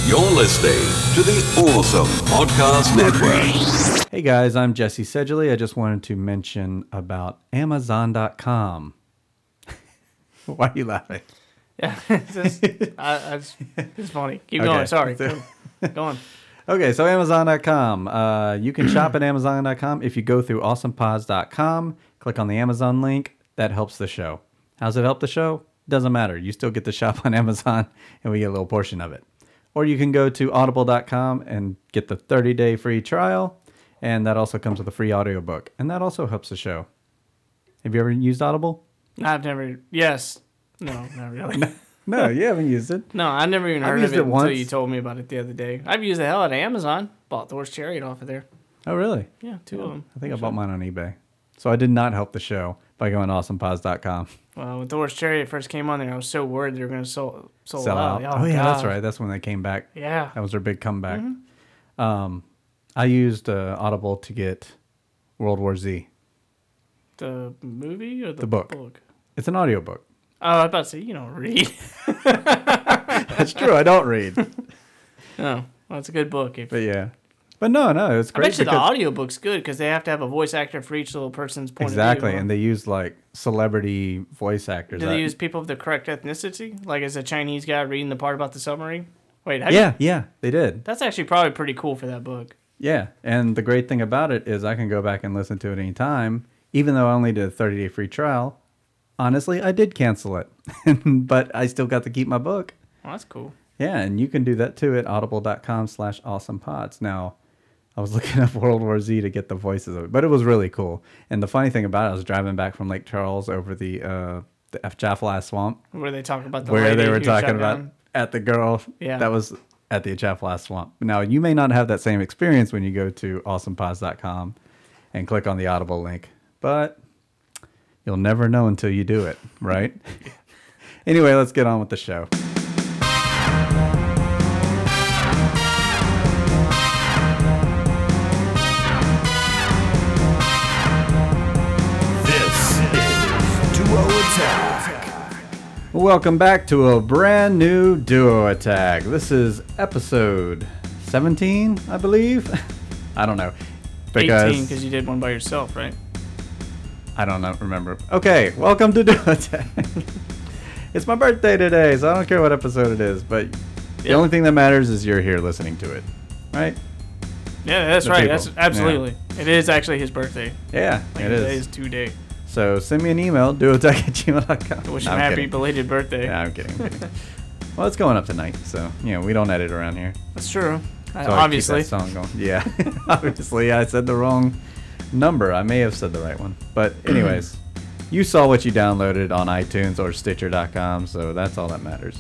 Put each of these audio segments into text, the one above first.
You're listening to the Awesome Podcast Network. Hey guys, I'm Jesse Sedgley. I just wanted to mention about Amazon.com. Why are you laughing? Yeah, it's funny. Keep going. Sorry. Go on. Okay, so Amazon.com. You can shop at Amazon.com if you go through awesomepods.com, click on the Amazon link. That helps the show. How's it help the show? Doesn't matter. You still get to shop on Amazon, and we get a little portion of it. Or you can go to audible.com and get the 30-day free trial, and that also comes with a free audiobook, and that also helps the show. Have you ever used Audible? I've never. Yes. No, not really. No, you haven't used it. No, I never even heard used of it it once. until you told me about it the other day. I've used the hell out of Amazon. Bought Thor's Chariot off of there. Oh, really? Yeah, two of them. I think I bought mine on eBay. So I did not help the show by going to awesomepods.com. Well, when Thor's Chariot first came on there, I was so worried they were going to sell out. Oh, yeah, God. that's right. That's when they came back. Yeah. That was their big comeback. I used Audible to get World War Z. The movie or the book. It's an audiobook. Oh, I was about to say, you don't read. That's true. I don't read. No, well, it's a good book. But yeah. But no, it's I great. bet you the audiobook's good because they have to have a voice actor for each little person's point Exactly, of view. and they use like celebrity voice actors. Do they use people of the correct ethnicity? Like, is a Chinese guy reading the part about the submarine? Wait, Yeah, they did. That's actually probably pretty cool for that book. Yeah, and the great thing about it is I can go back and listen to it anytime, even though I only did a 30-day free trial. Honestly, I did cancel it, but I still got to keep my book. Well, that's cool. Yeah, and you can do that too at audible.com/awesomepods. Now, I was looking up World War Z to get the voices of it, but it was really cool. And the funny thing about it, I was driving back from Lake Charles over the Atchafalaya Swamp, Where they talk about the where lady they were who talking shot about down. at the girl Yeah. that was at the Atchafalaya Swamp. Now, you may not have that same experience when you go to awesomepods.com and click on the Audible link, but you'll never know until you do it, right? Anyway, let's get on with the show. This is Duo Attack. Welcome back to a brand new Duo Attack. This is episode 17, I believe. I don't know. 18 because you did one by yourself, right? I don't remember. Okay, welcome to Duo Attack. It's my birthday today, so I don't care what episode it is, but the only thing that matters is you're here listening to it, right? Yeah, that's The right. people. That's absolutely. It is actually his birthday. Yeah, Like it today is. is today. So send me an email, duoattack@gmail.com. Wish No, him I'm happy kidding. belated birthday. Yeah, I'm kidding. Well, it's going up tonight, so we don't edit around here. That's true. So I keep Obviously. that song going. Yeah, obviously, I said the wrong number. I may have said the right one, but anyways, you saw what you downloaded on iTunes or Stitcher.com, so that's all that matters.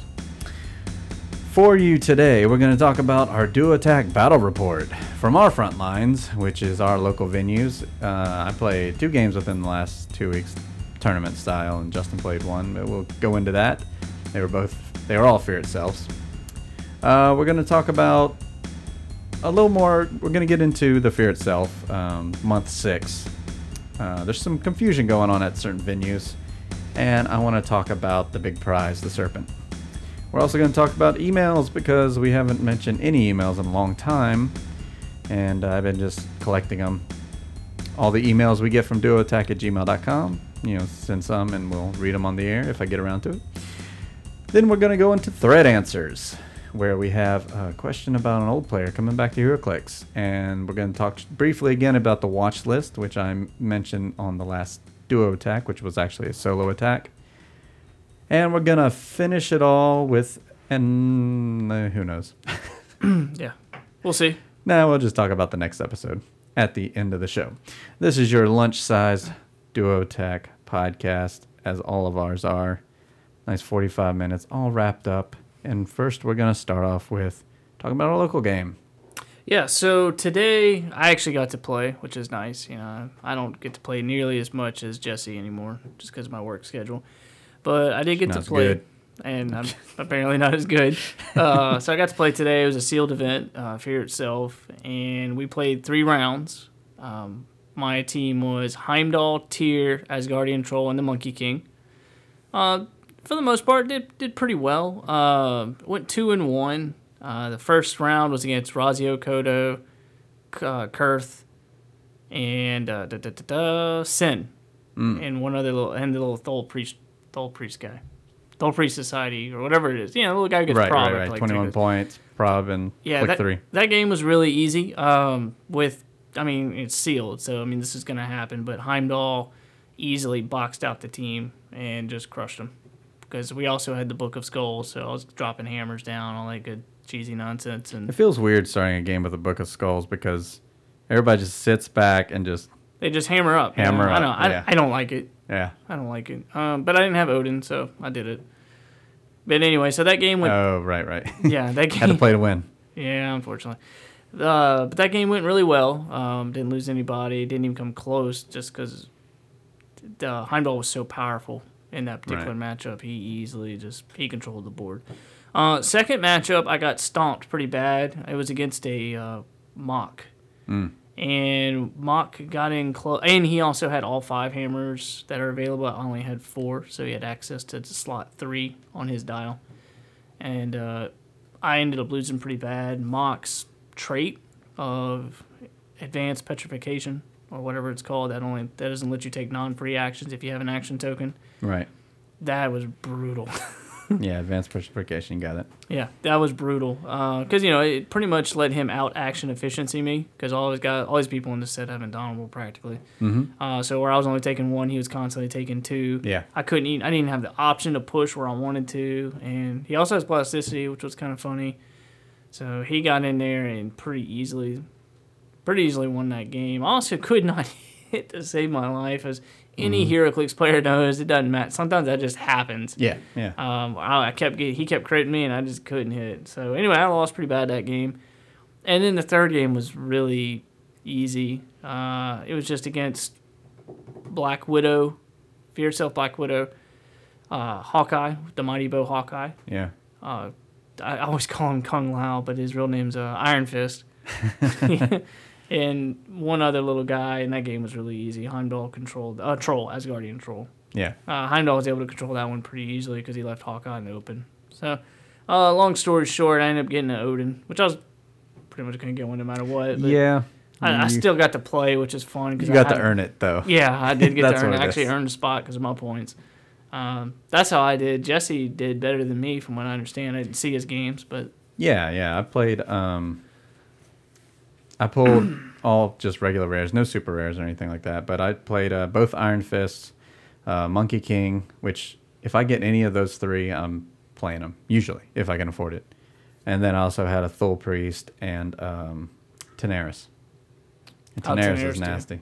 For you today, we're going to talk about our Duo Attack Battle Report from our front lines, which is our local venues. I played 2 games within the last 2 weeks, tournament style, and Justin played 1, but we'll go into that. They were all Fear Itselfs. We're going to talk about a little more. We're going to get into the Fear Itself, month 6. There's some confusion going on at certain venues, and I want to talk about the big prize, the Serpent. We're also going to talk about emails because we haven't mentioned any emails in a long time, and I've been just collecting them. All the emails we get from duoattack@gmail.com, send some and we'll read them on the air if I get around to it. Then we're going to go into thread answers, where we have a question about an old player coming back to HeroClix, and we're going to talk briefly again about the watch list, which I mentioned on the last Duo Attack, which was actually a solo attack. And we're going to finish it all with, and who knows? Yeah. We'll see. No, we'll just talk about the next episode at the end of the show. This is your lunch-sized Duo Attack podcast, as all of ours are. Nice 45 minutes, all wrapped up. And first, we're going to start off with talking about our local game. Yeah, so today I actually got to play, which is nice. I don't get to play nearly as much as Jesse anymore, just because of my work schedule. But I did get to play, good. and I'm apparently not as good. So I got to play today. It was a sealed event, Fear Itself, and we played 3 rounds. My team was Heimdall, Tyr, Asgardian Troll, and the Monkey King. For the most part, did pretty well. Went 2-1. The first round was against Razio Kodo, Kurth, and Sin, and one other the little Thol Priest guy. Thol Priest Society, or whatever it is. The little guy who gets prob. Right. 21 points, prob, and click 3. That game was really easy. It's sealed, so this is going to happen. But Heimdall easily boxed out the team and just crushed them. Because we also had the Book of Skulls, so I was dropping hammers down, all that good cheesy nonsense. And it feels weird starting a game with a Book of Skulls because everybody just sits back and they just hammer up. I know. I don't like it. Yeah. I don't like it. But I didn't have Odin, so I did it. But anyway, so that game went... Oh, right. Yeah, that game... Had to play to win. Yeah, unfortunately. But that game went really well. Didn't lose anybody. Didn't even come close just because Heimdall was so powerful in that particular matchup. He controlled the board. Second matchup, I got stomped pretty bad. It was against a Mock. And Mock got in close. And he also had all 5 hammers that are available. I only had 4, so he had access to slot 3 on his dial. And I ended up losing pretty bad. Mock's trait of advanced petrification, or whatever it's called, that doesn't let you take non-free actions if you have an action token. Right. That was brutal. Yeah, advanced petrification, got it. Yeah, that was brutal. Because, it pretty much let him out-action efficiency me, because all these people in the set have Indomitable practically. Mm-hmm. So where I was only taking 1, he was constantly taking 2. Yeah. I didn't have the option to push where I wanted to, and he also has plasticity, which was kind of funny. So he got in there and pretty easily won that game. I also could not hit to save my life, as any HeroClix player knows. It doesn't matter. Sometimes that just happens. Yeah. He kept critting me, and I just couldn't hit. So anyway, I lost pretty bad that game. And then the third game was really easy. It was just against Black Widow, Fear Itself Black Widow, Hawkeye, the Mighty Bow Hawkeye. Yeah. I always call him Kung Lao, but his real name's Iron Fist. And one other little guy, and that game was really easy. Heimdall controlled Troll, Asgardian Troll. Yeah. Heimdall was able to control that one pretty easily because he left Hawkeye in the open. So, long story short, I ended up getting an Odin, which I was pretty much going to get one no matter what. But yeah. I still got to play, which is fun. You got to earn it, though. Yeah, I did get to That's earn it. what I it actually is. earned a spot because of my points. That's how I did. Jesse did better than me, from what I understand. I didn't see his games, but... Yeah. I played... I pulled all just regular rares, no super rares or anything like that. But I played both Iron Fists, Monkey King, which if I get any of those 3, I'm playing them, usually, if I can afford it. And then I also had a Thul Priest and Tenaris. And Tenaris is nasty.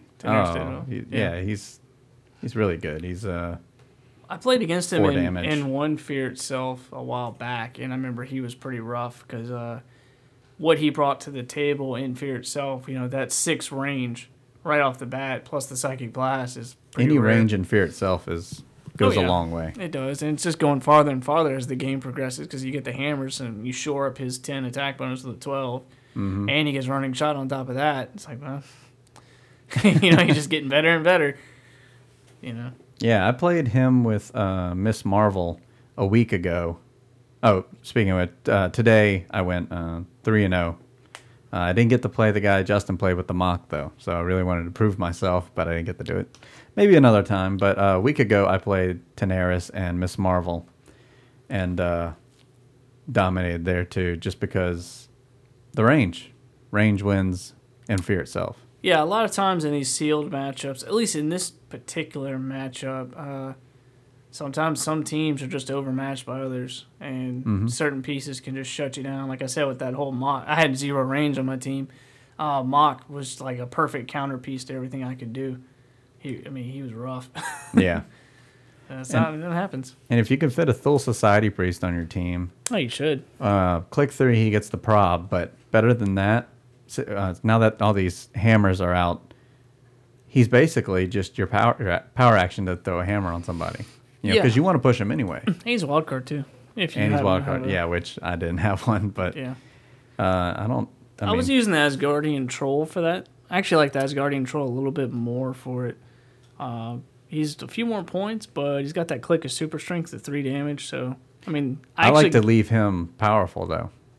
He's really good. He's I played against him 4 damage. in one Fear Itself a while back, and I remember he was pretty rough because what he brought to the table in Fear Itself, that 6 range right off the bat, plus the Psychic Blast is pretty any rare. range in Fear itself goes a long way. It does, and it's just going farther and farther as the game progresses because you get the hammers and you shore up his 10 attack bonus with a 12, and he gets running shot on top of that. It's like, well, he's just getting better and better. Yeah, I played him with Miss Marvel a week ago. Oh, speaking of it, today I went 3-0. I didn't get to play the guy Justin played with the Mock, though, so I really wanted to prove myself, but I didn't get to do it. Maybe another time, but a week ago I played Tenaris and Miss Marvel and dominated there, too, just because the range wins in Fear itself. Yeah, a lot of times in these sealed matchups, at least in this particular matchup, sometimes some teams are just overmatched by others, and certain pieces can just shut you down. Like I said, with that whole Mock, I had 0 range on my team. Mock was like a perfect counterpiece to everything I could do. He was rough. Yeah. That happens. And if you can fit a Thul Society Priest on your team... Oh, you should. Click 3, he gets the prob, but better than that, now that all these hammers are out, he's basically just your power action to throw a hammer on somebody. Because you want to push him anyway. He's a wild card, too. And he's wild card, which I didn't have one, but yeah. I was using the Asgardian Troll for that. I actually like the Asgardian Troll a little bit more for it. He's a few more points, but he's got that click of super strength at 3 damage, so, I like to leave him powerful, though.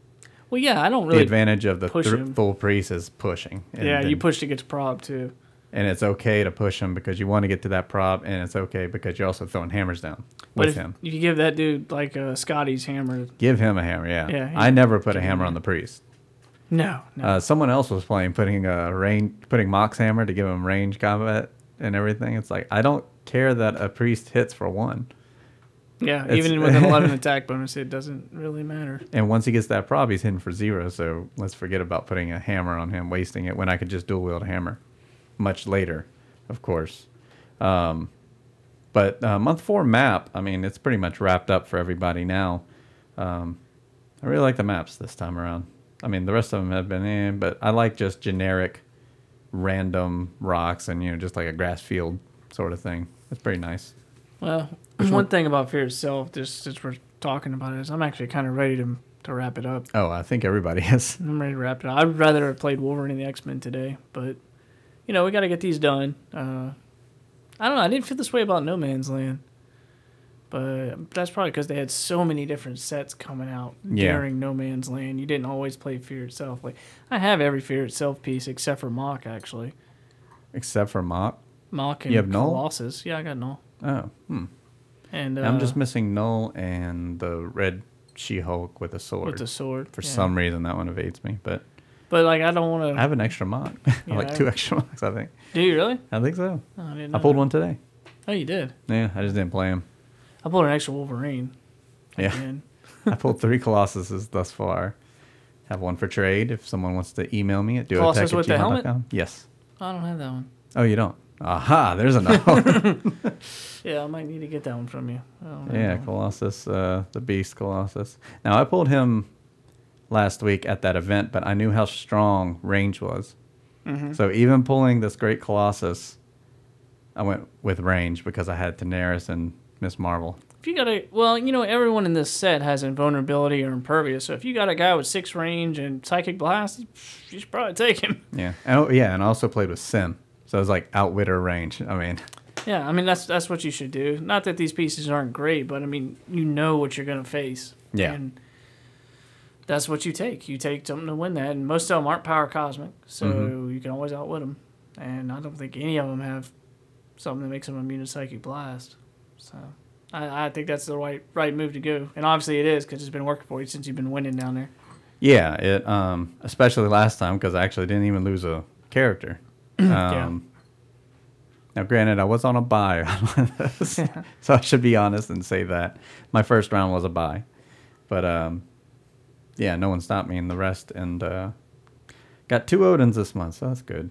Well, yeah, I don't The really advantage of the push him. full priest is pushing. And Yeah, you then- push to get to prop too. And it's okay to push him because you want to get to that prop, and it's okay because you're also throwing hammers down But with if him. you give that dude like Scotty's hammer, Give him a hammer, yeah. Yeah, I never put a give him hammer a- on the priest. no. Someone else was playing, putting Mox hammer to give him range combat and everything. It's like, I don't care that a priest hits for 1. Yeah, It's- even with an 11 attack bonus, it doesn't really matter. And once he gets that prop, he's hitting for 0. So let's forget about putting a hammer on him, wasting it when I could just dual wield a hammer much later, of course. But month 4 map, I mean, it's pretty much wrapped up for everybody now. I really like the maps this time around. I mean, the rest of them have been in, but I like just generic, random rocks and, just like a grass field sort of thing. It's pretty nice. Well, one thing about Fear itself, just since we're talking about it, is I'm actually kind of ready to wrap it up. Oh, I think everybody is. I'm ready to wrap it up. I'd rather have played Wolverine and the X-Men today, but, we got to get these done. I don't know. I didn't feel this way about No Man's Land. But that's probably because they had so many different sets coming out during No Man's Land. You didn't always play Fear itself. Like, I have every Fear itself piece except for Mach, actually. Except for Mach. Mach and You have Null? Colossus. Yeah, I got Null. Oh, And I'm just missing Null and the red She-Hulk with a sword. with the sword. For yeah. some reason, that one evades me. But But, like, I don't want I to... have an extra Mach. Yeah, like 2 extra Machs, I think. Do you really? I think so. Oh, I didn't I know pulled that. one today. Oh, you did? Yeah, I just didn't play him. I pulled an extra Wolverine. Yeah. Again. I pulled 3 Colossuses thus far. Have one for trade if someone wants to email me at Colossus with the helmet? duotech@gmail.com. Yes. I don't have that one. Oh, you don't? Aha, there's another one. Yeah, I might need to get that one from you. I don't have Yeah, that one. Colossus, the Beast Colossus. Now, I pulled him last week at that event, but I knew how strong range was. Mm-hmm. So even pulling this great Colossus, I went with range because I had Daenerys and Miss Marvel. If you got everyone in this set has invulnerability or impervious. So if you got a guy with 6 range and psychic blast, you should probably take him. Yeah. And I also played with Sim. So it was like outwitter range. I mean, Yeah, I mean that's what you should do. Not that these pieces aren't great, but I mean you know what you're gonna face. Yeah. And that's what you take. You take something to win that, and most of them aren't power cosmic, so you can always outwit them. And I don't think any of them have something that makes them immune to psychic blast. So I think that's the right move to go. And obviously it is because it's been working for you since you've been winning down there. yeah, it especially last time because I actually didn't even lose a character. Yeah. Now, granted, I was on a bye on one of those, so I should be honest and say that my first round was a bye. But yeah, no one stopped me in the rest, and got 2 Odins this month, so that's good.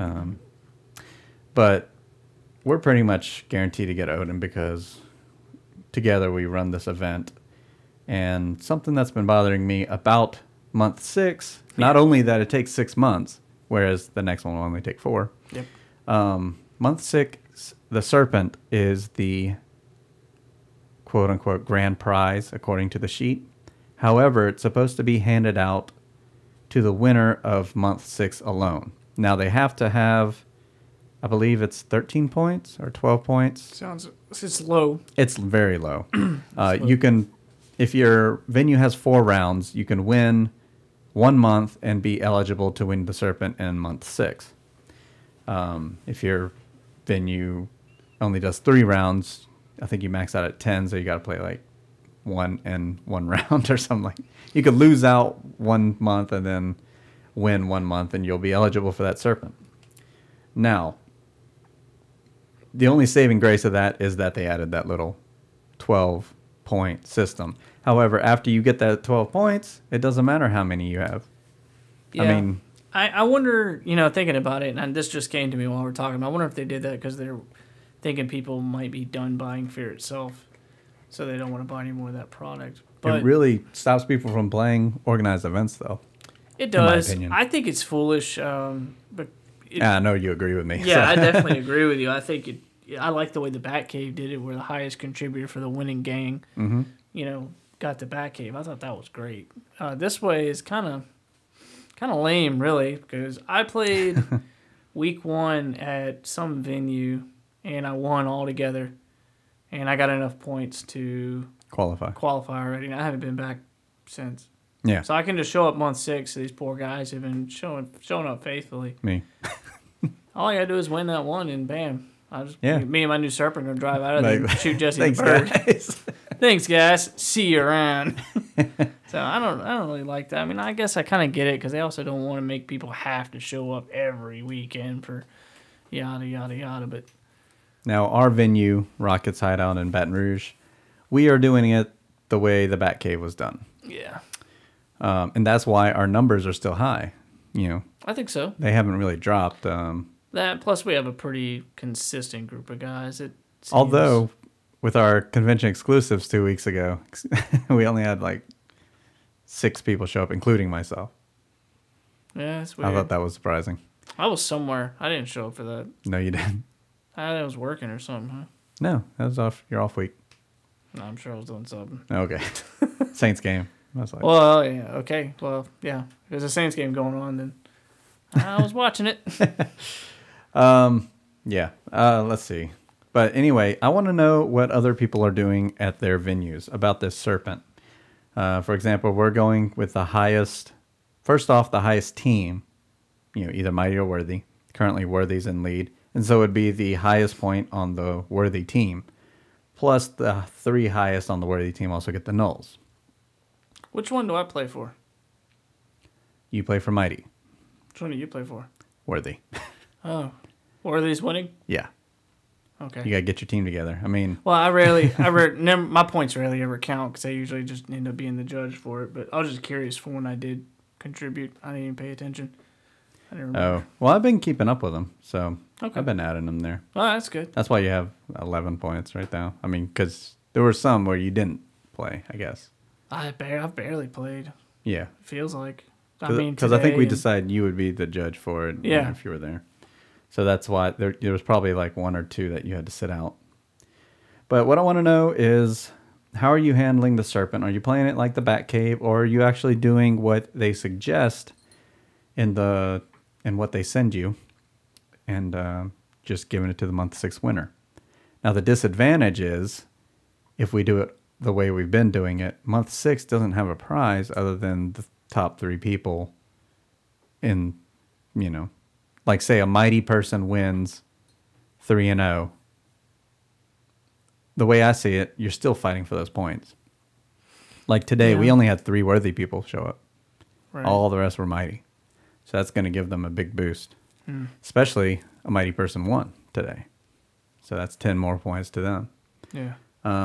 But we're pretty much guaranteed to get Odin because together we run this event. And something that's been bothering me about month 6, not only that it takes 6 months, whereas the next one will only take 4. Yep. Month 6, the Serpent is the quote-unquote grand prize, according to the sheet. However, it's supposed to be handed out to the winner of month 6 alone. Now, they have to have, I believe it's 13 points or 12 points. It's low. It's very low. You can, if your venue has 4 rounds, you can win 1 month and be eligible to win the Serpent in month 6. If your venue only does 3 rounds, I think you max out at 10, so you got to play like 1 and 1 round or something. You could lose out 1 month and then win 1 month, and you'll be eligible for that Serpent. Now, the only saving grace of that is that they added that little 12-point system. However, after you get that 12 points, it doesn't matter how many you have. Yeah. I mean, I wonder, thinking about it, and this just came to me while we're talking. I wonder if they did that because they're thinking people might be done buying Fear itself, so they don't want to buy any more of that product. But it really stops people from playing organized events, though. it in my does. opinion. I think it's foolish, but I know you agree with me. yeah, I so. definitely agree with you. I think I like the way the Batcave did it, where the highest contributor for the winning gang, got the Batcave. I thought that was great. This way is kind of lame, really, because I played week 1 at some venue and I won altogether, and I got enough points to Qualify. qualify already. And I haven't been back since. Yeah. So I can just show up month 6. These poor guys have been showing up faithfully. Me. All I gotta do is win that one, and bam. Yeah. Me and my new serpent are gonna drive out of there and shoot Jesse Thanks, the bird. guys. Thanks, guys. See you around. So I don't really like that. I mean, I guess I kind of get it because they also don't want to make people have to show up every weekend for yada yada yada. But Now, our venue, Rockets Hideout in Baton Rouge, we are doing it the way the Batcave was done. yeah, And that's why our numbers are still high. You know, I think so. they haven't really dropped. That plus we have a pretty consistent group of guys. It seems. Although, with our convention exclusives 2 weeks ago, we only had like 6 people show up, including myself. Yeah, it's weird. I thought that was surprising. I was somewhere. I didn't show up for that. No, you didn't. I was working or something. Huh? No, that was off. Your off week. No, I'm sure I was doing something. Okay. Saints game. I was like, Well, yeah, okay. Well, yeah. If there's a Saints game going on, then I was watching it. yeah. Let's see. But anyway, I want to know what other people are doing at their venues about this serpent. For example, we're going with the highest. First off, the highest team. You know, either Mighty or Worthy. Currently, Worthy's in lead, and so it'd be the highest point on the Worthy team. Plus, the 3 highest on the Worthy team also get the nulls. Which one do I play for? You play for Mighty. Which one do you play for? Worthy. Oh, Worthy's winning. Yeah. Okay. You got to get your team together. I mean, Well, my points rarely ever count because I usually just end up being the judge for it. But I was just curious for when I did contribute. I didn't even pay attention. I didn't remember. oh, well, I've been keeping up with them, so Okay. I've been adding them there. Oh, that's good. That's why you have 11 points right now. I mean, because there were some where you didn't play, I guess. I've barely played. Yeah. It feels like. Because I think we today decided you would be the judge for it Yeah. if you were there. So that's why there was probably like 1 or 2 that you had to sit out. But what I want to know is, how are you handling the serpent? Are you playing it like the Batcave, or are you actually doing what they suggest in what they send you, and just giving it to the month 6 winner? Now the disadvantage is, if we do it the way we've been doing it, month 6 doesn't have a prize other than the top 3 people in, you know, like say a Mighty person wins 3-0. The way I see it, you're still fighting for those points. Like today, we Yeah. only had 3 Worthy people show up. Right. All the rest were Mighty. So that's going to give them a big boost. Especially a Mighty person won today. So that's 10 more points to them. Yeah.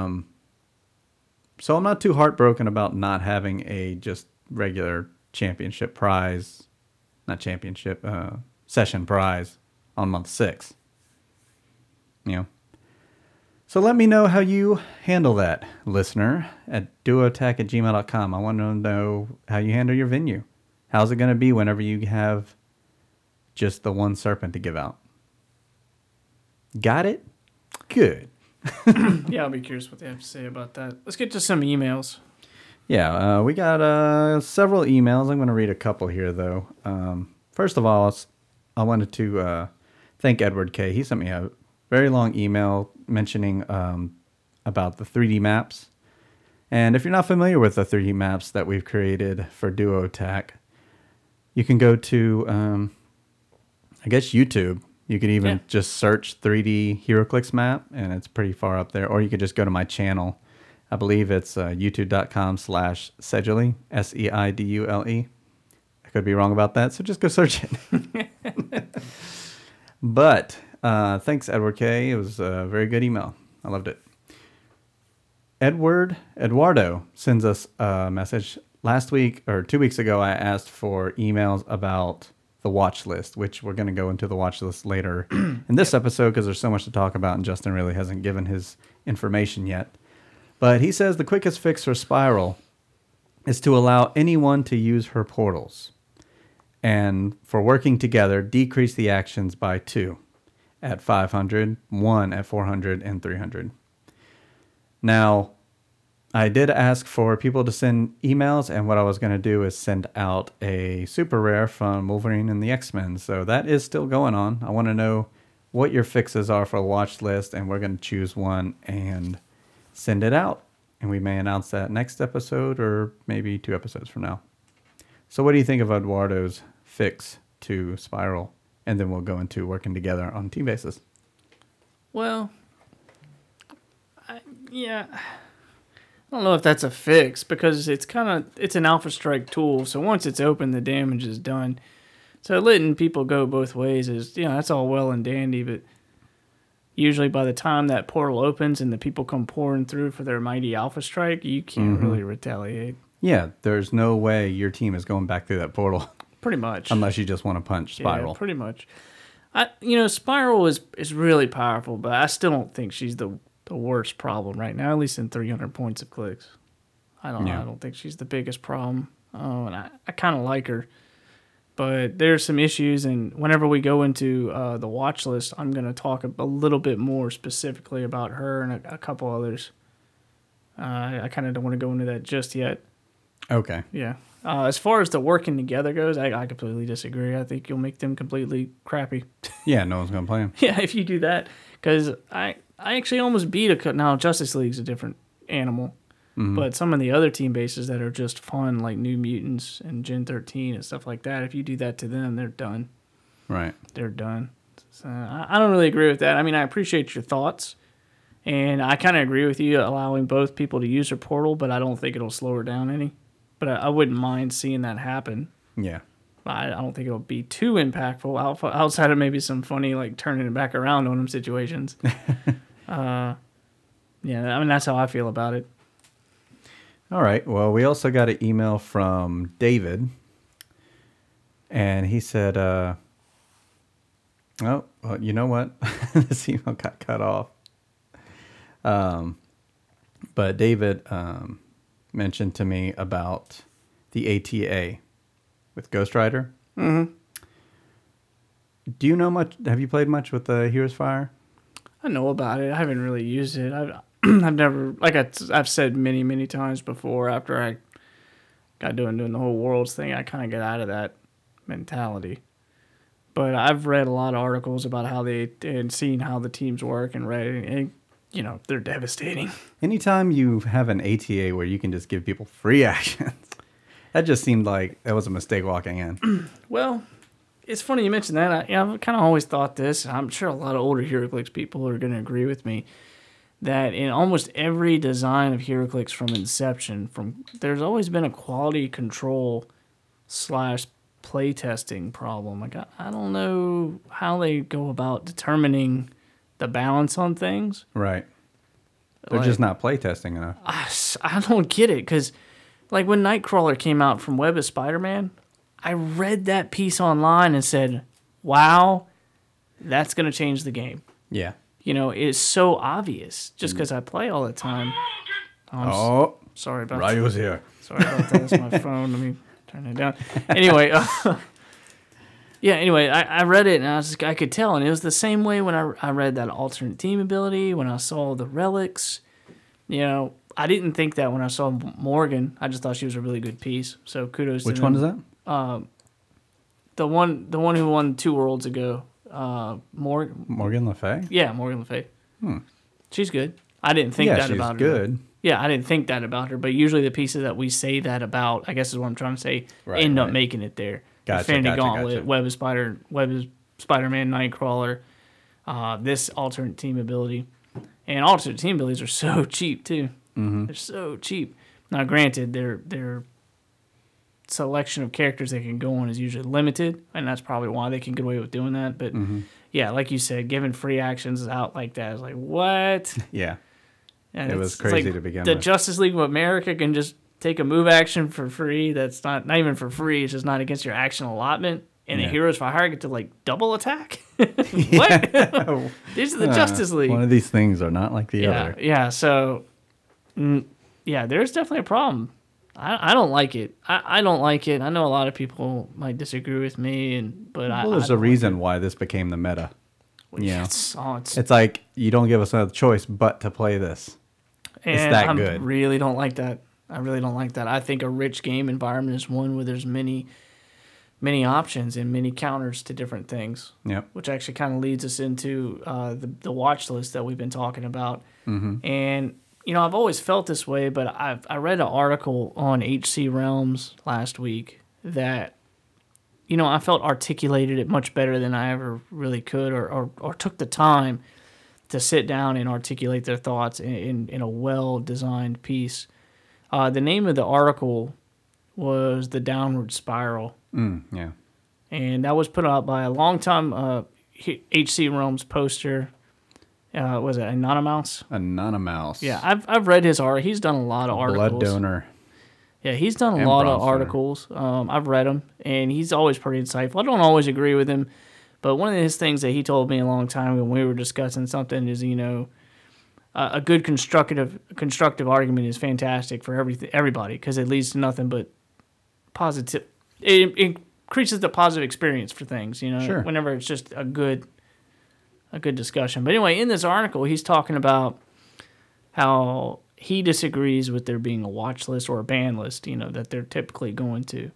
So I'm not too heartbroken about not having a just regular championship prize, not championship, session prize on month 6. You know. So let me know how you handle that, listener, at duoattack@gmail.com. I want to know how you handle your venue. How's it going to be whenever you have just the one serpent to give out? Got it? Good. Yeah, I'll be curious what they have to say about that. Let's get to some emails. Yeah, we got several emails. I'm going to read a couple here, though. First of all, I wanted to thank Edward K. He sent me a very long email mentioning about the 3D maps. And if you're not familiar with the 3D maps that we've created for Duo Attack, you can go to, I guess, YouTube. You could even just search 3D HeroClix map, and it's pretty far up there. Or you could just go to my channel. I believe it's youtube.com/Seidule, Seidule. I could be wrong about that, so just go search it. But thanks, Edward K. It was a very good email. I loved it. Eduardo sends us a message. Last week, or 2 weeks ago, I asked for emails about the watch list, which we're going to go into the watch list later in this episode because there's so much to talk about, and Justin really hasn't given his information yet. But he says the quickest fix for Spiral is to allow anyone to use her portals. And for working together, decrease the actions by 2 at 500, 1 at 400, and 300. Now, I did ask for people to send emails, and what I was going to do is send out a super rare from Wolverine and the X-Men. So that is still going on. I want to know what your fixes are for a watch list, and we're going to choose one and send it out. and we may announce that next episode or maybe 2 episodes from now. So what do you think of Eduardo's fix to Spiral? And then we'll go into working together on a team basis. Well, I don't know if that's a fix because it's an Alpha Strike tool. So once it's open, the damage is done. So letting people go both ways is, that's all well and dandy, but usually by the time that portal opens and the people come pouring through for their mighty Alpha Strike, you can't really retaliate. Yeah, there's no way your team is going back through that portal. Pretty much. Unless you just want to punch Spiral. Yeah, pretty much. Spiral is really powerful, but I still don't think she's the worst problem right now, at least in 300 points of clicks. I don't think she's the biggest problem. And I kind of like her. But there's some issues, and whenever we go into the watch list, I'm going to talk a little bit more specifically about her and a couple others. I kind of don't want to go into that just yet. Okay. Yeah. As far as the working together goes, I completely disagree. I think you'll make them completely crappy. Yeah, no one's going to play them. Yeah, if you do that. Because I actually almost beat now Justice League's a different animal. But some of the other team bases that are just fun, like New Mutants and Gen 13 and stuff like that, if you do that to them, they're done. Right. They're done. So I don't really agree with that. I mean, I appreciate your thoughts. And I kind of agree with you allowing both people to use their portal, but I don't think it'll slow her down any. But I wouldn't mind seeing that happen. Yeah. I don't think it'll be too impactful outside of maybe some funny, like, turning it back around on them situations. Yeah, I mean, that's how I feel about it. All right. Well, we also got an email from David. And he said, oh, well, you know what? This email got cut off. But David mentioned to me about the ATA with Ghost Rider. Mm-hmm. Do you know much? Have you played much with the Heroes Fire? I know about it. I haven't really used it. I've never, like I've said many, many times before, after I got doing the whole Worlds thing, I kind of got out of that mentality. But I've read a lot of articles about how and seen how the teams work and they're devastating. Anytime you have an ATA where you can just give people free actions, that just seemed like that was a mistake walking in. Well, it's funny you mentioned that. I've kind of always thought this. I'm sure a lot of older HeroClix people are going to agree with me that in almost every design of HeroClix from inception, there's always been a quality control / playtesting problem. Like I don't know how they go about determining the balance on things. Right. They're just not playtesting enough. I don't get it, because like when Nightcrawler came out from Web of Spider-Man, I read that piece online and said, wow, that's going to change the game. Yeah. It's so obvious just because I play all the time. Sorry about that. Ryo's here. Sorry about that. That's my phone. Let me turn it down. Anyway, I read it and I could tell. And it was the same way when I read that alternate team ability, when I saw the relics. I didn't think that when I saw Morgan. I just thought she was a really good piece. So kudos to them. Which one is that? The one who won 2 Worlds ago. Morgan Le Fay? Yeah, Morgan Le Fay. She's good. I didn't think that about her. Yeah, she's good. Yeah, I didn't think that about her, but usually the pieces that we say that about, I guess is what I'm trying to say, end up making it there. Infinity Gauntlet, Web of Spider-Man, Nightcrawler, this alternate team ability. And alternate team abilities are so cheap, too. Mm-hmm. They're so cheap. Now, granted, their selection of characters they can go on is usually limited, and that's probably why they can get away with doing that. But, yeah, like you said, giving free actions out like that is like, what? Yeah. And it was crazy to begin with. The Justice League of America can just take a move action for free. That's not even for free. It's just not against your action allotment. And the Heroes for Hire get to, like, double attack? What? These are the Justice League. One of these things are not like the other. Yeah, so, there's definitely a problem. I don't like it. I don't like it. I know a lot of people might disagree with me, but there's a reason why this became the meta. Yeah, it's like you don't give us another choice but to play this. It's that good. I really don't like that. I think a rich game environment is one where there's many options and many counters to different things. Yep. Which actually kind of leads us into the watch list that we've been talking about. Mm-hmm. And I've always felt this way, but I read an article on HC Realms last week that, I felt articulated it much better than I ever really could or took the time to sit down and articulate their thoughts in a well-designed piece. The name of the article was The Downward Spiral. Yeah. And that was put out by a longtime HC Realms poster. Was it Anonymous? Anonymous. Yeah, I've read his art. He's done a lot of articles. Blood donor. Yeah, he's done a And lot of bronze donor. articles. I've read them, and he's always pretty insightful. I don't always agree with him, but one of his things that he told me a long time ago when we were discussing something is, a good constructive argument is fantastic for everybody because it leads to nothing but positive. It increases the positive experience for things, Sure. whenever it's just a good discussion. But anyway, in this article, he's talking about how he disagrees with there being a watch list or a ban list, that they're typically going to.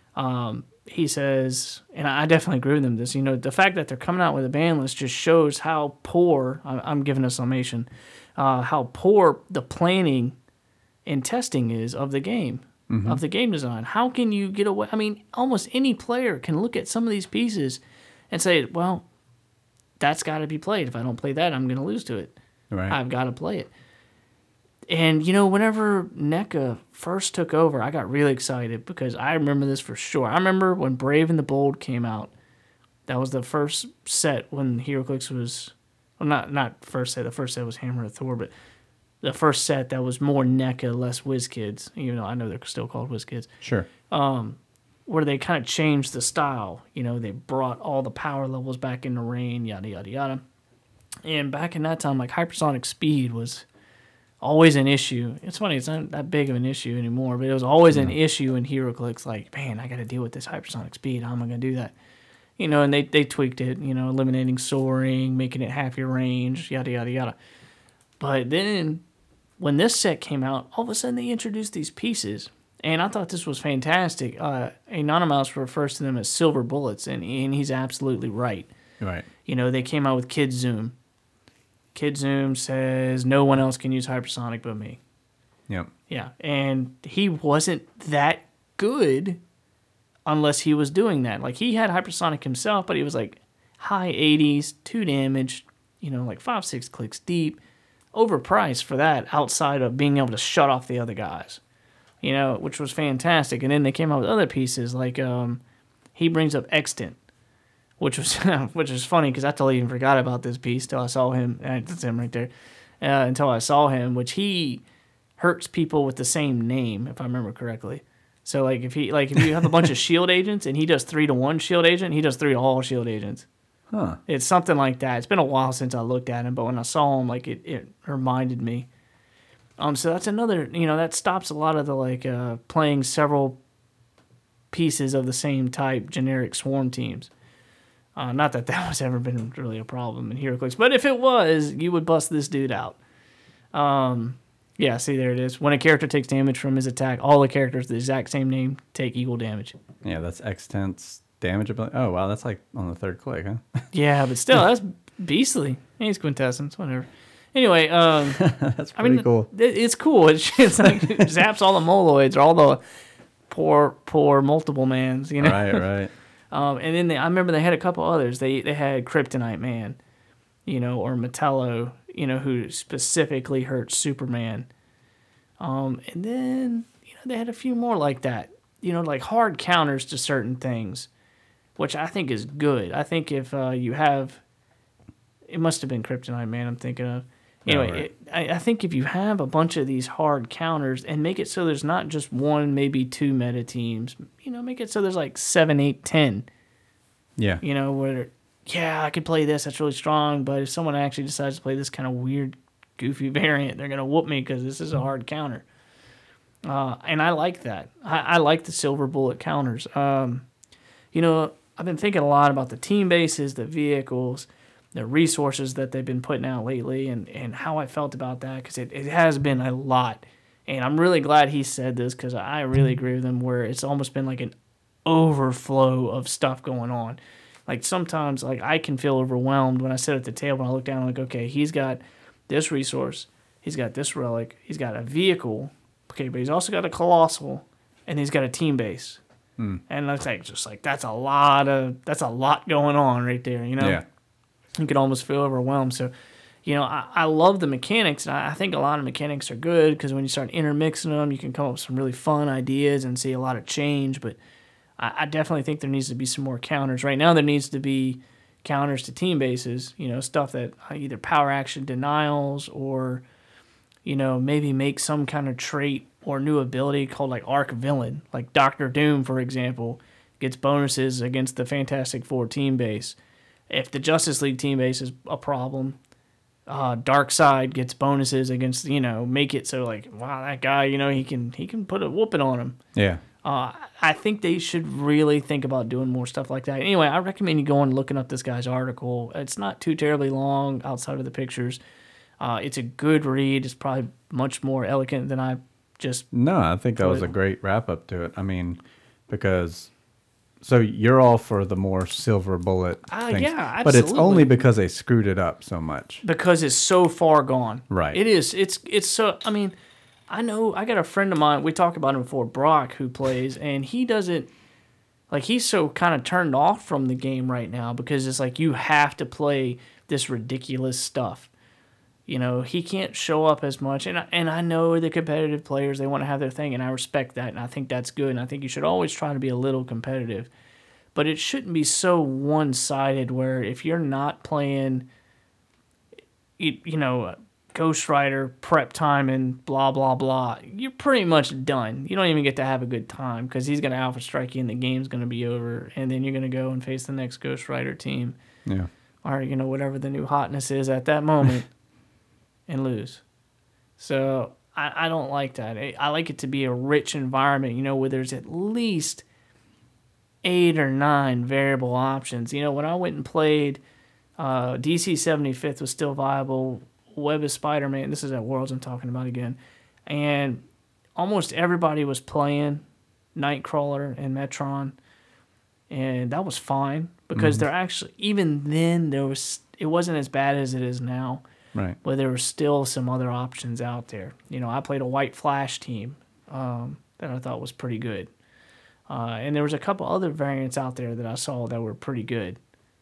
He says, and I definitely agree with him this, the fact that they're coming out with a ban list just shows how poor, I'm giving a summation, how poor the planning and testing is of the game, of the game design. How can you get away? I mean, almost any player can look at some of these pieces and say, well, that's got to be played. If I don't play that, I'm going to lose to it. Right. I've got to play it. And, whenever NECA first took over, I got really excited because I remember this for sure. I remember when Brave and the Bold came out. That was the first set when HeroClix was... Well, not first set. The first set was Hammer of Thor, but the first set that was more NECA, less WizKids. Even though I know they're still called WizKids. Sure. Where they kind of changed the style. They brought all the power levels back into Rain, yada, yada, yada. And back in that time, like, hypersonic speed was always an issue. It's funny, it's not that big of an issue anymore, but it was always an issue in HeroClix. Like, man, I got to deal with this hypersonic speed. How am I going to do that? And they tweaked it, eliminating soaring, making it half your range, yada, yada, yada. But then when this set came out, all of a sudden they introduced these pieces. And I thought this was fantastic. Anonymous refers to them as silver bullets, and he's absolutely right. Right. They came out with Kid Zoom. Kid Zoom says no one else can use hypersonic but me. Yep. Yeah, and he wasn't that good unless he was doing that. Like, he had hypersonic himself, but he was like high 80s, 2 damage, like 5-6 clicks deep, overpriced for that outside of being able to shut off the other guys. Which was fantastic. And then they came out with other pieces, like he brings up Extant, which is funny because I totally even forgot about this piece till I saw him. That's him right there. Until I saw him, which he hurts people with the same name, if I remember correctly. So if you have a bunch of shield agents and he does 3-to-1 shield agent, he does 3 to all shield agents. Huh. It's something like that. It's been a while since I looked at him, but when I saw him, it reminded me. So that's another, that stops a lot of the playing several pieces of the same type generic swarm teams. Not that was ever been really a problem in HeroClix, but if it was, you would bust this dude out. Yeah, see, there it is. When a character takes damage from his attack, all the characters with the exact same name take equal damage. Yeah, that's Extent's damage ability. Oh, wow, that's like on the 3rd click, huh? Yeah, but still, that's beastly. He's quintessence, whatever. Anyway, That's pretty cool. It's cool. It's like it zaps all the moloids or all the poor multiple mans, Right. And then I remember they had a couple others. They had Kryptonite Man, or Metallo, who specifically hurt Superman. And then they had a few more like that, like hard counters to certain things, which I think is good. I think if you have, it must have been Kryptonite Man I'm thinking of. Anyway, right. I think if you have a bunch of these hard counters and make it so there's not just 1, maybe 2 meta teams, make it so there's like 7, 8, 10. Yeah. Where, I could play this, that's really strong, but if someone actually decides to play this kind of weird, goofy variant, they're going to whoop me because this is a hard counter. And I like that. I like the silver bullet counters. I've been thinking a lot about the team bases, the vehicles, the resources that they've been putting out lately, and how I felt about that, because it has been a lot. And I'm really glad he said this, because I really agree with him, where it's almost been like an overflow of stuff going on. Like, sometimes, I can feel overwhelmed when I sit at the table and I look down and I'm like, okay, he's got this resource, he's got this relic, he's got a vehicle, okay, but he's also got a colossal, and he's got a team base. And it's like just like that's a lot going on right there, you know. Yeah. You could almost feel overwhelmed. So, you know, I love the mechanics, and I think a lot of mechanics are good because when you start intermixing them, you can come up with some really fun ideas and see a lot of change. But I definitely think there needs to be some more counters. Right now, there needs to be counters to team bases, you know, stuff that either power action denials or, you know, maybe make some kind of trait or new ability called like Arc Villain. Like Doctor Doom, for example, gets bonuses against the Fantastic Four team base. If the Justice League team base is a problem, Darkseid gets bonuses against, you know, make it so like, wow, that guy, you know, he can put a whooping on him. Yeah. I think they should really think about doing more stuff like that. Anyway, I recommend you going and looking up this guy's article. It's not too terribly long outside of the pictures. It's a good read. It's probably much more elegant than I just... No, I think that was a great wrap up to it. I mean, because... So you're all for the more silver bullet things. Yeah, absolutely. But it's only because they screwed it up so much. Because it's so far gone. Right. It is. It's so... I mean, I know... I got a friend of mine, we talked about him before, Brock, who plays, and he doesn't... Like, he's so kind of turned off from the game right now because it's like you have to play this ridiculous stuff. You know, he can't show up as much. And I know the competitive players, they want to have their thing, and I respect that, and I think that's good, and I think you should always try to be a little competitive. But it shouldn't be so one-sided where if you're not playing, you know, Ghost Rider, prep time, and blah, blah, blah, you're pretty much done. You don't even get to have a good time because he's going to alpha strike you and the game's going to be over, and then you're going to go and face the next Ghost Rider team. Yeah. Or, you know, whatever the new hotness is at that moment. And lose. So I don't like that. I like it to be a rich environment, you know, where there's at least 8 or 9 variable options. You know, when I went and played, DC 75th was still viable. Web of Spider-Man, this is at Worlds I'm talking about again. And almost everybody was playing Nightcrawler and Metron. And that was fine because they're actually, even then, it wasn't as bad as it is now. Right. But there were still some other options out there. You know, I played a White Flash team that I thought was pretty good. And there was a couple other variants out there that I saw that were pretty good.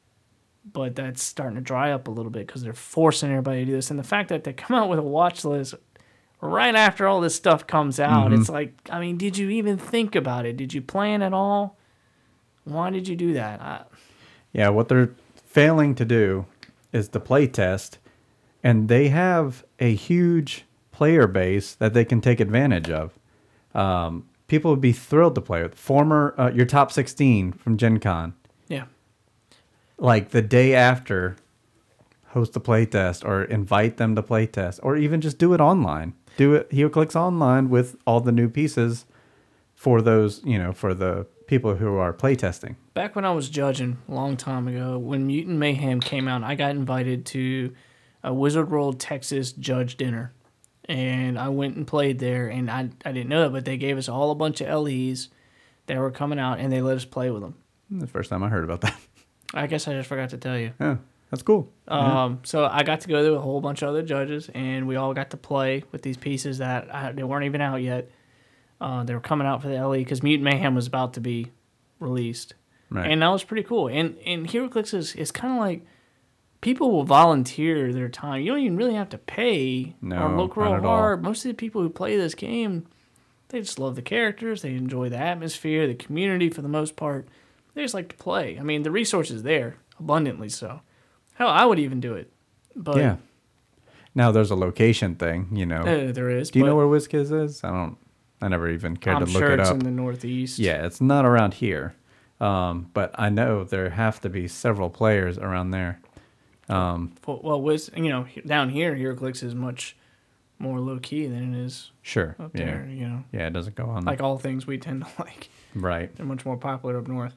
But that's starting to dry up a little bit because they're forcing everybody to do this. And the fact that they come out with a watch list right after all this stuff comes out, it's like, I mean, did you even think about it? Did you plan at all? Why did you do that? Yeah, what they're failing to do is the play test. And they have a huge player base that they can take advantage of. People would be thrilled to play with. Your top 16 from Gen Con. Yeah. Like the day after, host a play test or invite them to play test. Or even just do it online. Do it HeroClix online with all the new pieces for those, you know, for the people who are play testing. Back when I was judging a long time ago, when Mutant Mayhem came out, I got invited to a Wizard World Texas judge dinner, and I went and played there, and I didn't know it, but they gave us all a bunch of LEs that were coming out, and they let us play with them. The first time I heard about that. I guess I just forgot to tell you. Yeah, that's cool. So I got to go there with a whole bunch of other judges, and we all got to play with these pieces that they weren't even out yet. They were coming out for the LE because Mutant Mayhem was about to be released. Right. And that was pretty cool. And HeroClix is kind of like, people will volunteer their time. You don't even really have to pay or look real hard. Most of the people who play this game, they just love the characters. They enjoy the atmosphere, the community for the most part. They just like to play. I mean, the resources there, abundantly so. Hell, I would even do it. But yeah. Now there's a location thing, you know. There is. Do you know where WizKids is? I never even cared to look it up. I'm sure it's in the Northeast. Yeah, it's not around here. But I know there have to be several players around there. Well, down here, HeroClix is much more low key than it is up there. You know, yeah, it doesn't go on like all things we tend to like. Right, they're much more popular up north.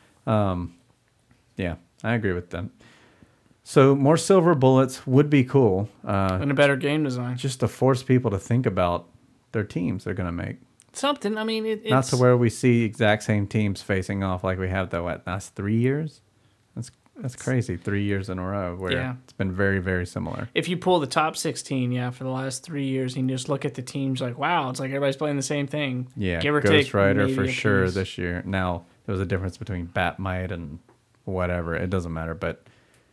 Yeah, I agree with them. So more silver bullets would be cool, and a better game design, just to force people to think about their teams they're gonna make. Something. I mean, it's not to where we see exact same teams facing off like we have the last 3 years. That's crazy. 3 years in a row where Yeah. it's been very, very similar. If you pull the top 16, for the last 3 years, and you just look at the teams like, wow, it's like everybody's playing the same thing. Yeah, Give or Ghost take Rider maybe for a sure piece. this year. Now, there was a difference between Batmite and whatever. It doesn't matter, but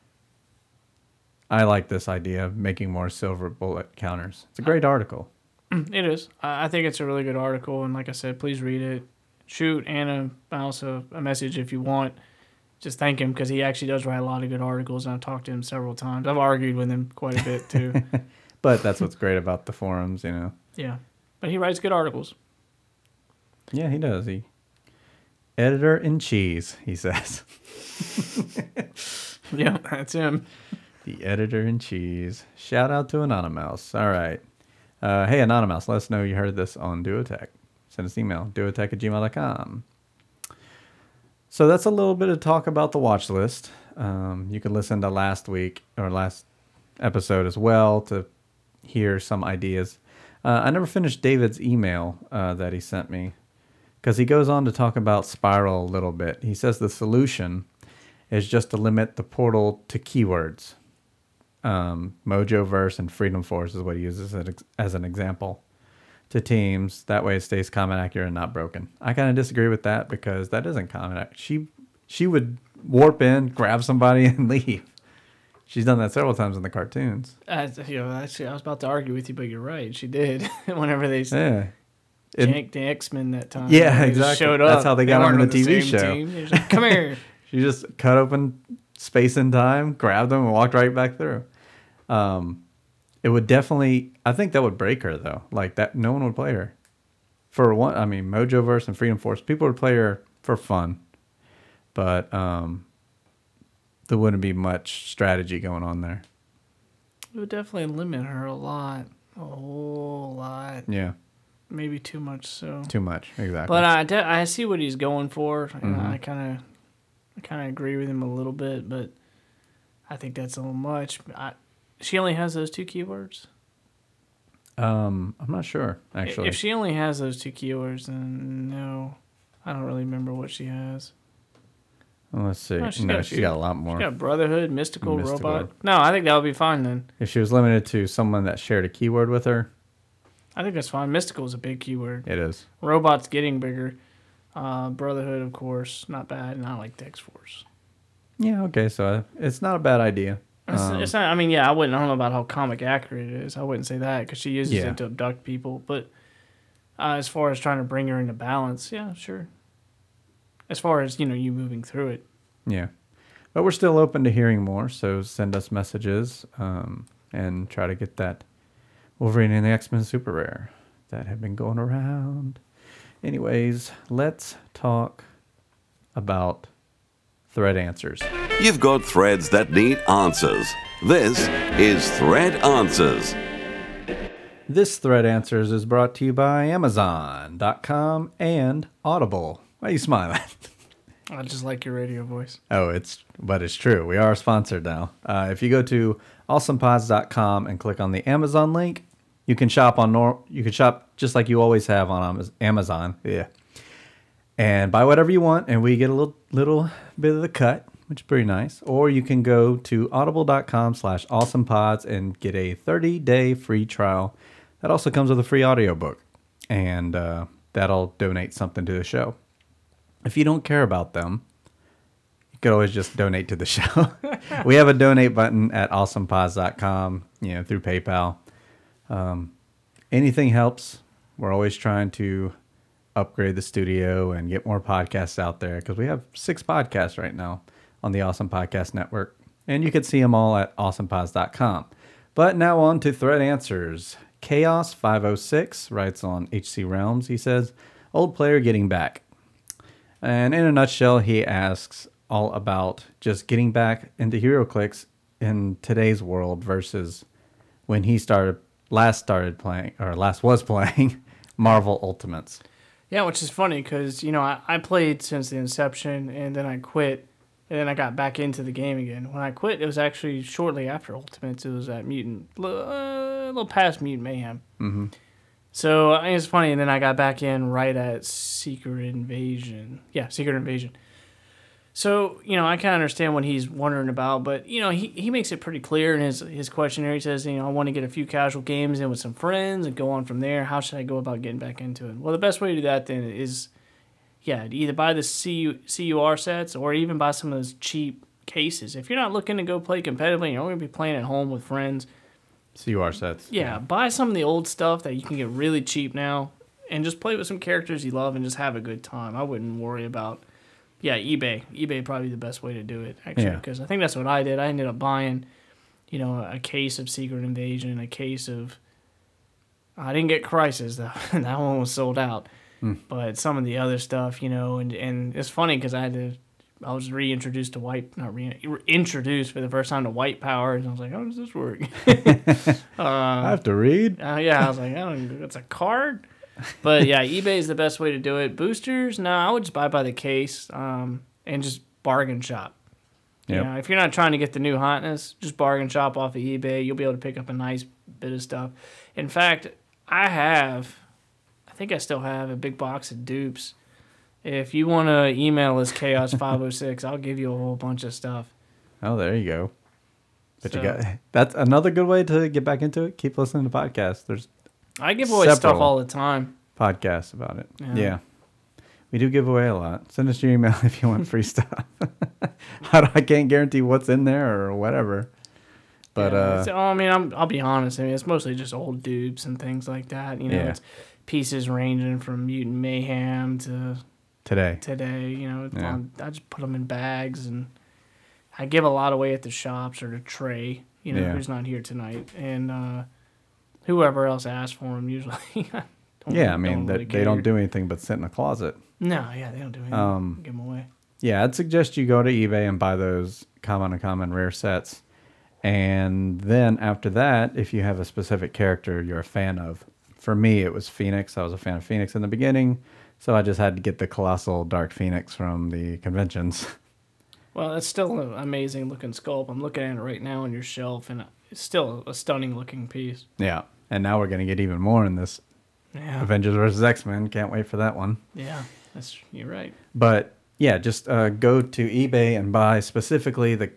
I like this idea of making more silver bullet counters. It's a great article. It is. I think it's a really good article, and like I said, please read it. Shoot Anna also a message if you want. Just thank him because he actually does write a lot of good articles, and I've talked to him several times. I've argued with him quite a bit too. But that's what's great about the forums, Yeah, but he writes good articles. Yeah, he does. Editor in cheese, he says. Yeah, that's him. The editor in cheese. Shout out to Anonymous. All right. Hey, Anonymous, let us know you heard this on Duotech. Send us an email, duotech@gmail.com. So that's a little bit of talk about the watch list. You can listen to last episode as well to hear some ideas. I never finished David's email that he sent me because he goes on to talk about Spiral a little bit. He says the solution is just to limit the portal to keywords. Mojoverse and Freedom Force is what he uses as an example to teams. That way it stays comment accurate and not broken. I kind of disagree with that because that isn't comment accurate. She would warp in, grab somebody, and leave. She's done that several times in the cartoons. Actually, I was about to argue with you, but you're right. She did. Whenever they Yeah. janked the X-Men that time. Yeah, they just exactly. Showed up. That's how they got weren't on the on TV same show. team. They was like, come here. She just cut open space and time, grabbed them, and walked right back through. It would definitely, I think that would break her though. Like that, no one would play her. For one, I mean, Mojoverse and Freedom Force, people would play her for fun, but there wouldn't be much strategy going on there. It would definitely limit her a lot. A whole lot. Yeah, Maybe too much so. too much, exactly. But I see what he's going for. I kind of agree with him a little bit, but I think that's a little much. She only has those two keywords. I'm not sure actually. If she only has those two keywords, then no, I don't really remember what she has. Well, let's see. No, she's No, got- she's got a lot more. She got Brotherhood, Mystical, Mystical. Robot. No, I think that would be fine then. If she was limited to someone that shared a keyword with her, I think that's fine. Mystical is a big keyword. it is. Robot's getting bigger. Brotherhood, of course, not bad, and I like Dex Force. Yeah, okay, so it's not a bad idea. It's not. I mean, yeah, I don't know about how comic accurate it is. I wouldn't say that because she uses Yeah. it to abduct people. But as far as trying to bring her into balance, yeah, sure. As far as you moving through it, Yeah. But we're still open to hearing more, so send us messages and try to get that Wolverine and the X-Men Super Rare that have been going around. Anyways, let's talk about thread answers. You've got threads that need answers. This is Thread Answers. This Thread Answers is brought to you by Amazon.com and Audible. Why are you smiling? I just like your radio voice. But it's true. We are sponsored now. If you go to awesomepods.com and click on the Amazon link, you can shop just like you always have on Amazon. Yeah. And buy whatever you want, and we get a little bit of the cut, which is pretty nice. Or you can go to audible.com/awesomepods and get a 30-day free trial. That also comes with a free audiobook, and that'll donate something to the show. If you don't care about them, you could always just donate to the show. We have a donate button at awesomepods.com, through PayPal. Anything helps. We're always trying to upgrade the studio and get more podcasts out there because we have 6 podcasts right now on the Awesome Podcast Network. And you can see them all at awesomepods.com. But now on to Thread Answers. Chaos506 writes on HC Realms. He says, old player getting back. And in a nutshell, he asks all about just getting back into HeroClix in today's world versus when he last was playing Marvel Ultimates. Yeah, which is funny because, I played since the inception and then I quit and then I got back into the game again. When I quit, it was actually shortly after Ultimates. It was at Mutant, a little past Mutant Mayhem. Mm-hmm. So I think it's funny, and then I got back in right at Secret Invasion. Yeah, Secret Invasion. So, I kind of understand what he's wondering about, but, he makes it pretty clear in his questionnaire. He says, I want to get a few casual games in with some friends and go on from there. How should I go about getting back into it? Well, the best way to do that then is, either buy the CUR sets or even buy some of those cheap cases. If you're not looking to go play competitively, you're only going to be playing at home with friends. CUR sets. Yeah, buy some of the old stuff that you can get really cheap now and just play with some characters you love and just have a good time. I wouldn't worry about... Yeah, eBay. eBay probably the best way to do it, actually, because I think that's what I did. I ended up buying, a case of Secret Invasion, a case of... I didn't get Crisis, though. That one was sold out. But some of the other stuff, and it's funny because I was reintroduced to introduced for the first time to White Power, and I was like, how does this work? I have to read? Yeah, I was like, it's a card? But yeah, eBay is the best way to do it. Boosters, no, I would just buy by the case and just bargain shop. Yep. If you're not trying to get the new hotness, just bargain shop off of eBay. You'll be able to pick up a nice bit of stuff. In fact, I think I still have a big box of dupes. If you want to email us Chaos506, I'll give you a whole bunch of stuff. Oh, there you go. But that's another good way to get back into it. Keep listening to podcasts. I give away stuff all the time. Podcasts about it. Yeah. We do give away a lot. Send us your email if you want free stuff. I can't guarantee what's in there or whatever. But I'll be honest. It's mostly just old dupes and things like that. It's pieces ranging from Mutant Mayhem to today. I just put them in bags and I give a lot away at the shops or to Trey, who's not here tonight, and whoever else asks for them usually. They don't do anything but sit in a closet. No, they don't do anything. Give them away. Yeah, I'd suggest you go to eBay and buy those common rare sets. And then after that, if you have a specific character you're a fan of, for me, it was Phoenix. I was a fan of Phoenix in the beginning, so I just had to get the Colossal Dark Phoenix from the conventions. Well, it's still an amazing looking sculpt. I'm looking at it right now on your shelf, and it's still a stunning looking piece. Yeah, and now we're going to get even more in this Avengers vs. X-Men. Can't wait for that one. Yeah, you're right. But yeah, just go to eBay and buy specifically the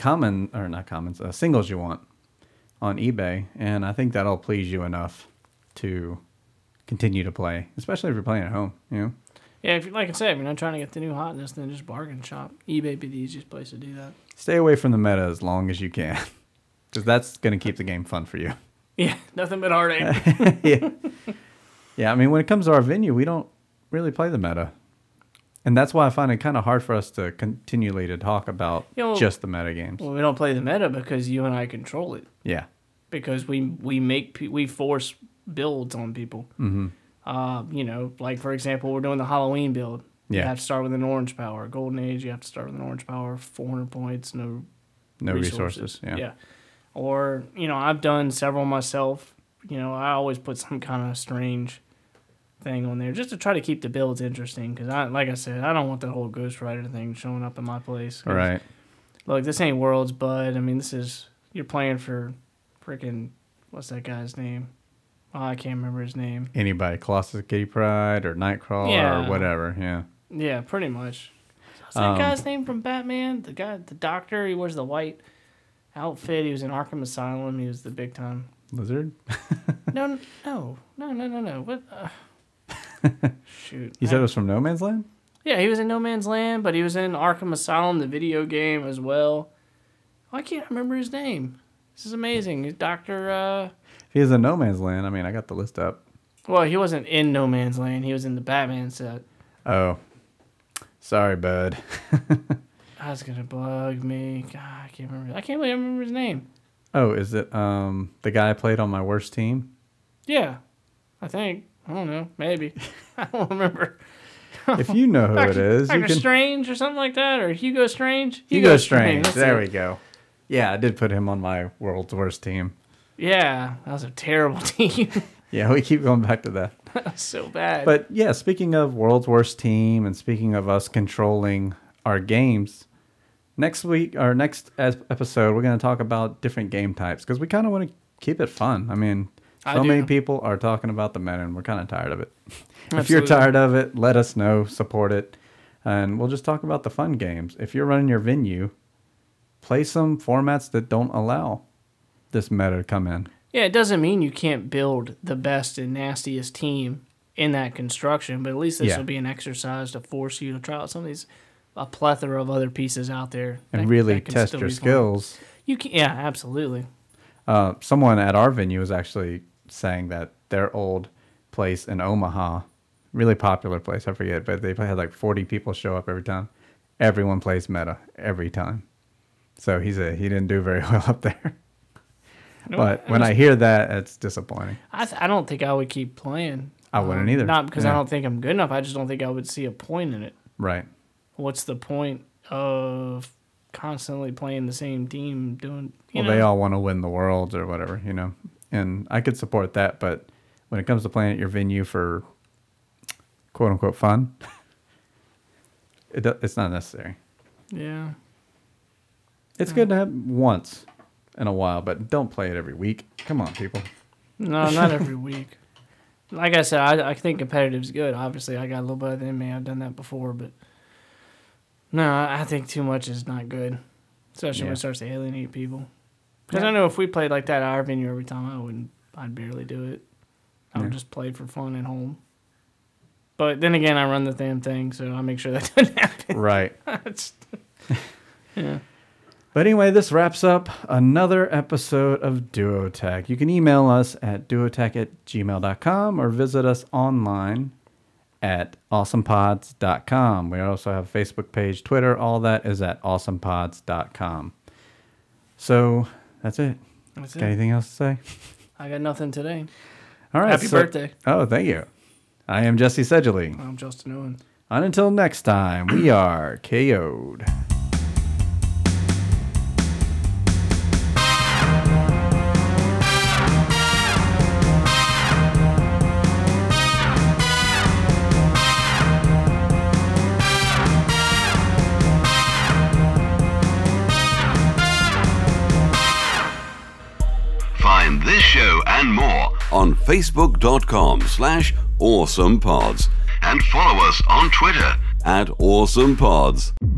singles you want on eBay, and I think that'll please you enough to continue to play, especially if you're playing at home. Yeah, like I said, if you're not trying to get the new hotness, then just bargain shop. eBay be the easiest place to do that. Stay away from the meta as long as you can, because that's going to keep the game fun for you. Yeah, nothing but heartache. Yeah. I mean, when it comes to our venue, we don't really play the meta. And that's why I find it kind of hard for us to continually to talk about just the meta games. Well, we don't play the meta because you and I control it. Yeah. Because we force builds on people. Mm-hmm. Like for example, we're doing the Halloween build. Yeah. You have to start with an orange power. Golden Age, you have to start with an orange power. 400 points, no resources. Yeah. Or I've done several myself. I always put some kind of strange thing on there just to try to keep the builds interesting, because like I said, I don't want that whole Ghost Rider thing showing up in my place. Right. Look, this ain't Worlds, bud. I mean, you're playing for freaking, what's that guy's name? Oh, I can't remember his name. Anybody, Colossus Kitty Pryde or Nightcrawler or whatever. Yeah, pretty much. What's that guy's name from Batman? The doctor, he wears the white outfit. He was in Arkham Asylum. He was the big time. Lizard? No. What? Shoot. You said it was from No Man's Land? Yeah, he was in No Man's Land, but he was in Arkham Asylum, the video game, as well. I can't remember his name. This is amazing. He's Dr. If he was in No Man's Land, I got the list up. Well, he wasn't in No Man's Land. He was in the Batman set. Oh. Sorry, bud. That's going to bug me. God, I can't believe I remember his name. Oh, is it the guy I played on my worst team? Yeah, I think. I don't know. Maybe. I don't remember. If you know who it is, Dr. Strange or something like that, or Hugo Strange. Hugo Strange. There we go. Yeah, I did put him on my world's worst team. Yeah, that was a terrible team. Yeah, we keep going back to that. That was so bad. But yeah, speaking of world's worst team and speaking of us controlling our games, next episode, we're going to talk about different game types because we kind of want to keep it fun. So many people are talking about the meta, and we're kind of tired of it. If you're tired of it, let us know. Support it. and we'll just talk about the fun games. If you're running your venue, play some formats that don't allow this meta to come in. Yeah, it doesn't mean you can't build the best and nastiest team in that construction, but at least this will be an exercise to force you to try out some of these, a plethora of other pieces out there. And really test your skills. You can, yeah, absolutely. Someone at our venue was actually saying that their old place in Omaha, really popular place, I forget, but they had like 40 people show up every time. Everyone plays meta every time. So he said he didn't do very well up there. But when I hear that, it's disappointing. I don't think I would keep playing. I wouldn't either. Not because I don't think I'm good enough. I just don't think I would see a point in it. Right. What's the point of constantly playing the same team doing, you know? They all want to win the worlds or whatever, you know. And I could support that, but when it comes to playing at your venue for quote-unquote fun, it's not necessary. Yeah. It's good to have once in a while, but don't play it every week. Come on, people. No, not every week. Like I said, I think competitive's good. Obviously, I got a little bit in me. I've done that before, but no, I think too much is not good, especially when it starts to alienate people. Because I know if we played like that at our venue every time, I'd barely do it. I would just play for fun at home. But then again, I run the damn thing, so I make sure that doesn't happen. Right. Yeah. But anyway, this wraps up another episode of Duotech. You can email us at duotech@gmail.com or visit us online at awesomepods.com. We also have a Facebook page, Twitter. All that is at awesomepods.com. So that's it. Got anything else to say? I got nothing today. All right. Happy birthday. Oh, thank you. I am Jesse Sedgley. I'm Justin Owen. And until next time, we are KO'd. Find this show and more on facebook.com/awesomepods and follow us on Twitter @awesomepods.